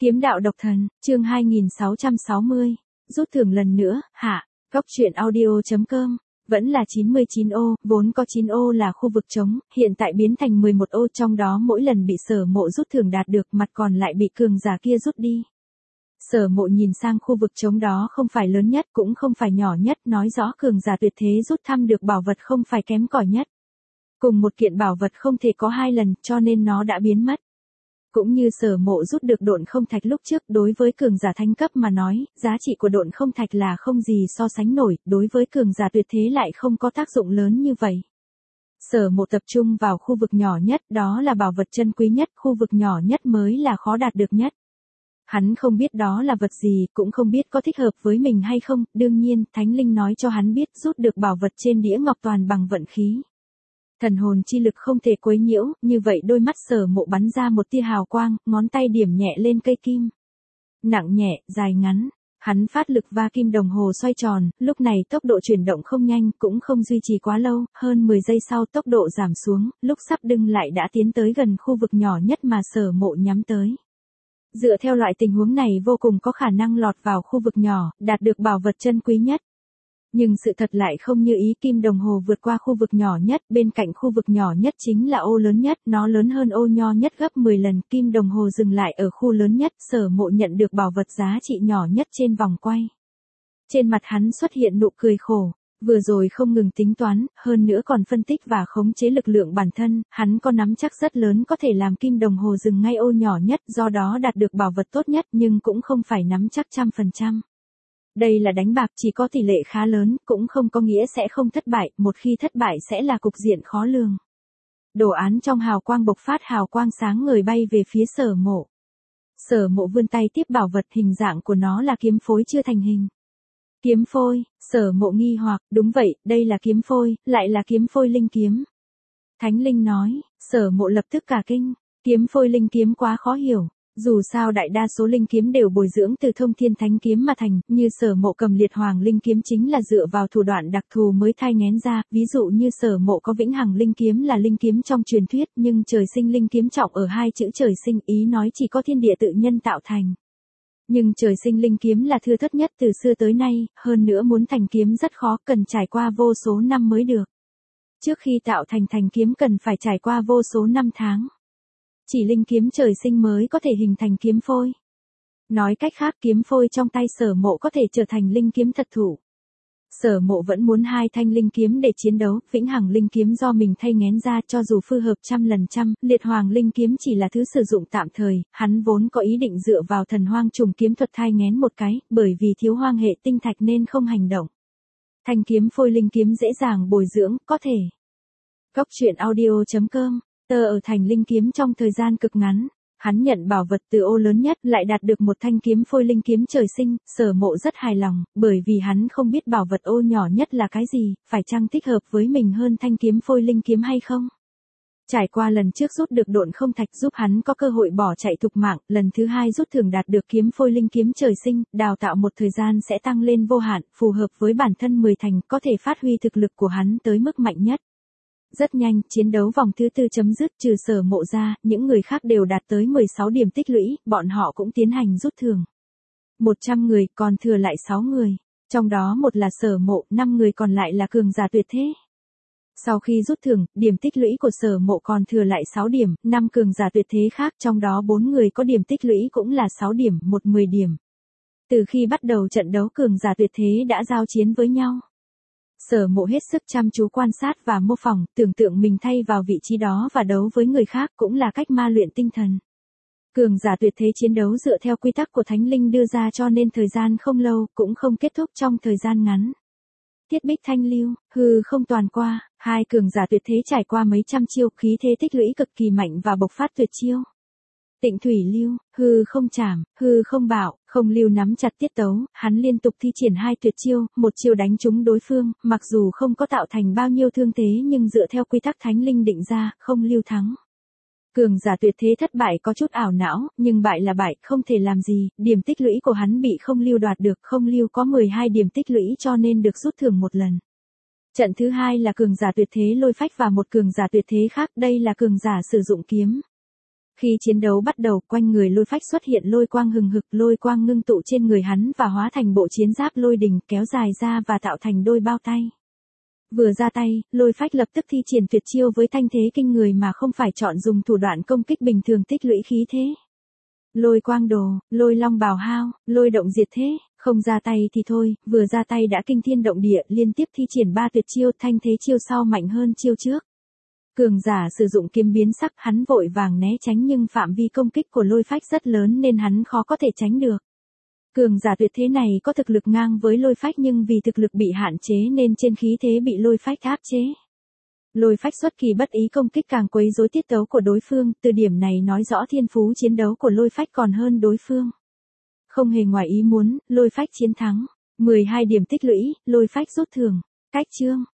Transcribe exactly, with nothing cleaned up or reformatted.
Kiếm đạo độc thần, chương hai nghìn sáu trăm sáu mươi, rút thưởng lần nữa, hạ, góc truyện audio.com, vẫn là chín mươi chín ô, vốn có chín ô là khu vực trống, hiện tại biến thành mười một ô, trong đó mỗi lần bị Sở Mộ rút thưởng đạt được, mặt còn lại bị cường giả kia rút đi. Sở Mộ nhìn sang khu vực trống đó không phải lớn nhất cũng không phải nhỏ nhất, nói rõ cường giả tuyệt thế rút thăm được bảo vật không phải kém cỏi nhất. Cùng một kiện bảo vật không thể có hai lần, cho nên nó đã biến mất. Cũng như Sở Mộ rút được độn không thạch lúc trước, đối với cường giả thánh cấp mà nói, giá trị của độn không thạch là không gì so sánh nổi, đối với cường giả tuyệt thế lại không có tác dụng lớn như vậy. Sở Mộ tập trung vào khu vực nhỏ nhất, đó là bảo vật chân quý nhất, khu vực nhỏ nhất mới là khó đạt được nhất. Hắn không biết đó là vật gì, cũng không biết có thích hợp với mình hay không, đương nhiên, Thánh Linh nói cho hắn biết rút được bảo vật trên đĩa ngọc toàn bằng vận khí. Thần hồn chi lực không thể quấy nhiễu, như vậy đôi mắt Sở Mộ bắn ra một tia hào quang, ngón tay điểm nhẹ lên cây kim. Nặng nhẹ, dài ngắn, hắn phát lực va kim đồng hồ xoay tròn, lúc này tốc độ chuyển động không nhanh, cũng không duy trì quá lâu, hơn mười giây sau tốc độ giảm xuống, lúc sắp đưng lại đã tiến tới gần khu vực nhỏ nhất mà Sở Mộ nhắm tới. Dựa theo loại tình huống này vô cùng có khả năng lọt vào khu vực nhỏ, đạt được bảo vật chân quý nhất. Nhưng sự thật lại không như ý, kim đồng hồ vượt qua khu vực nhỏ nhất, bên cạnh khu vực nhỏ nhất chính là ô lớn nhất, nó lớn hơn ô nho nhất gấp mười lần, kim đồng hồ dừng lại ở khu lớn nhất, Sở Mộ nhận được bảo vật giá trị nhỏ nhất trên vòng quay. Trên mặt hắn xuất hiện nụ cười khổ, vừa rồi không ngừng tính toán, hơn nữa còn phân tích và khống chế lực lượng bản thân, hắn có nắm chắc rất lớn có thể làm kim đồng hồ dừng ngay ô nhỏ nhất, do đó đạt được bảo vật tốt nhất nhưng cũng không phải nắm chắc trăm phần trăm. Đây là đánh bạc, chỉ có tỷ lệ khá lớn, cũng không có nghĩa sẽ không thất bại, một khi thất bại sẽ là cục diện khó lường. Đồ án trong hào quang bộc phát, hào quang sáng ngời bay về phía Sở Mộ. Sở Mộ vươn tay tiếp bảo vật, hình dạng của nó là kiếm phôi chưa thành hình. Kiếm phôi, Sở Mộ nghi hoặc, đúng vậy, đây là kiếm phôi, lại là kiếm phôi linh kiếm. Thánh Linh nói, Sở Mộ lập tức cả kinh, kiếm phôi linh kiếm quá khó hiểu. Dù sao đại đa số linh kiếm đều bồi dưỡng từ thông thiên thánh kiếm mà thành, như Sở Mộ cầm liệt hoàng linh kiếm chính là dựa vào thủ đoạn đặc thù mới thai nghén ra, ví dụ như Sở Mộ có vĩnh hằng linh kiếm là linh kiếm trong truyền thuyết, nhưng trời sinh linh kiếm trọng ở hai chữ trời sinh, ý nói chỉ có thiên địa tự nhân tạo thành. Nhưng trời sinh linh kiếm là thưa thớt nhất từ xưa tới nay, hơn nữa muốn thành kiếm rất khó, cần trải qua vô số năm mới được. Trước khi tạo thành thành kiếm cần phải trải qua vô số năm tháng. Chỉ linh kiếm trời sinh mới có thể hình thành kiếm phôi. Nói cách khác, kiếm phôi trong tay Sở Mộ có thể trở thành linh kiếm thật thủ. Sở Mộ vẫn muốn hai thanh linh kiếm để chiến đấu, vĩnh hằng linh kiếm do mình thay nghén ra, cho dù phư hợp trăm lần trăm, liệt hoàng linh kiếm chỉ là thứ sử dụng tạm thời, hắn vốn có ý định dựa vào thần hoang trùng kiếm thuật thai nghén một cái, bởi vì thiếu hoang hệ tinh thạch nên không hành động. Thanh kiếm phôi linh kiếm dễ dàng bồi dưỡng, có thể. Góc truyện audio.com, tờ ở thành linh kiếm trong thời gian cực ngắn. Hắn nhận bảo vật từ ô lớn nhất, lại đạt được một thanh kiếm phôi linh kiếm trời sinh, Sở Mộ rất hài lòng, bởi vì hắn không biết bảo vật ô nhỏ nhất là cái gì, phải chăng thích hợp với mình hơn thanh kiếm phôi linh kiếm hay không. Trải qua lần trước rút được độn không thạch giúp hắn có cơ hội bỏ chạy thục mạng, lần thứ hai rút thưởng đạt được kiếm phôi linh kiếm trời sinh, đào tạo một thời gian sẽ tăng lên vô hạn, phù hợp với bản thân mười thành, có thể phát huy thực lực của hắn tới mức mạnh nhất. Rất nhanh, chiến đấu vòng thứ tư chấm dứt, trừ Sở Mộ ra, những người khác đều đạt tới mười sáu điểm tích lũy, bọn họ cũng tiến hành rút thưởng. một trăm người, còn thừa lại sáu người. Trong đó một là Sở Mộ, năm người còn lại là cường giả tuyệt thế. Sau khi rút thưởng, điểm tích lũy của Sở Mộ còn thừa lại sáu điểm, năm cường giả tuyệt thế khác, trong đó bốn người có điểm tích lũy cũng là sáu điểm, một mười điểm. Từ khi bắt đầu trận đấu cường giả tuyệt thế đã giao chiến với nhau. Sở Mộ hết sức chăm chú quan sát và mô phỏng, tưởng tượng mình thay vào vị trí đó và đấu với người khác, cũng là cách ma luyện tinh thần. Cường giả tuyệt thế chiến đấu dựa theo quy tắc của Thánh Linh đưa ra, cho nên thời gian không lâu, cũng không kết thúc trong thời gian ngắn. Tiết Bích Thanh Lưu, hư không toàn qua, hai cường giả tuyệt thế trải qua mấy trăm chiêu, khí thế tích lũy cực kỳ mạnh và bộc phát tuyệt chiêu. Tịnh Thủy Lưu, hư không chảm, hư không bạo, không lưu nắm chặt tiết tấu, hắn liên tục thi triển hai tuyệt chiêu, một chiêu đánh trúng đối phương, mặc dù không có tạo thành bao nhiêu thương thế nhưng dựa theo quy tắc Thánh Linh định ra, không lưu thắng. Cường giả tuyệt thế thất bại có chút ảo não, nhưng bại là bại, không thể làm gì, điểm tích lũy của hắn bị không lưu đoạt được, không lưu có mười hai điểm tích lũy cho nên được rút thưởng một lần. Trận thứ hai là cường giả tuyệt thế Lôi Phách và một cường giả tuyệt thế khác, đây là cường giả sử dụng kiếm. Khi chiến đấu bắt đầu, quanh người Lôi Phách xuất hiện lôi quang hừng hực, lôi quang ngưng tụ trên người hắn và hóa thành bộ chiến giáp lôi đình kéo dài ra và tạo thành đôi bao tay. Vừa ra tay, Lôi Phách lập tức thi triển tuyệt chiêu với thanh thế kinh người mà không phải chọn dùng thủ đoạn công kích bình thường tích lũy khí thế. Lôi quang đồ, lôi long bào hao, lôi động diệt thế, không ra tay thì thôi, vừa ra tay đã kinh thiên động địa, liên tiếp thi triển ba tuyệt chiêu, thanh thế chiêu sau mạnh hơn chiêu trước. Cường giả sử dụng kiếm biến sắc, hắn vội vàng né tránh nhưng phạm vi công kích của Lôi Phách rất lớn nên hắn khó có thể tránh được. Cường giả tuyệt thế này có thực lực ngang với Lôi Phách nhưng vì thực lực bị hạn chế nên trên khí thế bị Lôi Phách áp chế. Lôi Phách xuất kỳ bất ý công kích càng quấy rối tiết tấu của đối phương, từ điểm này nói rõ thiên phú chiến đấu của Lôi Phách còn hơn đối phương. Không hề ngoài ý muốn, Lôi Phách chiến thắng. mười hai điểm tích lũy, Lôi Phách rút thưởng. Cách chương.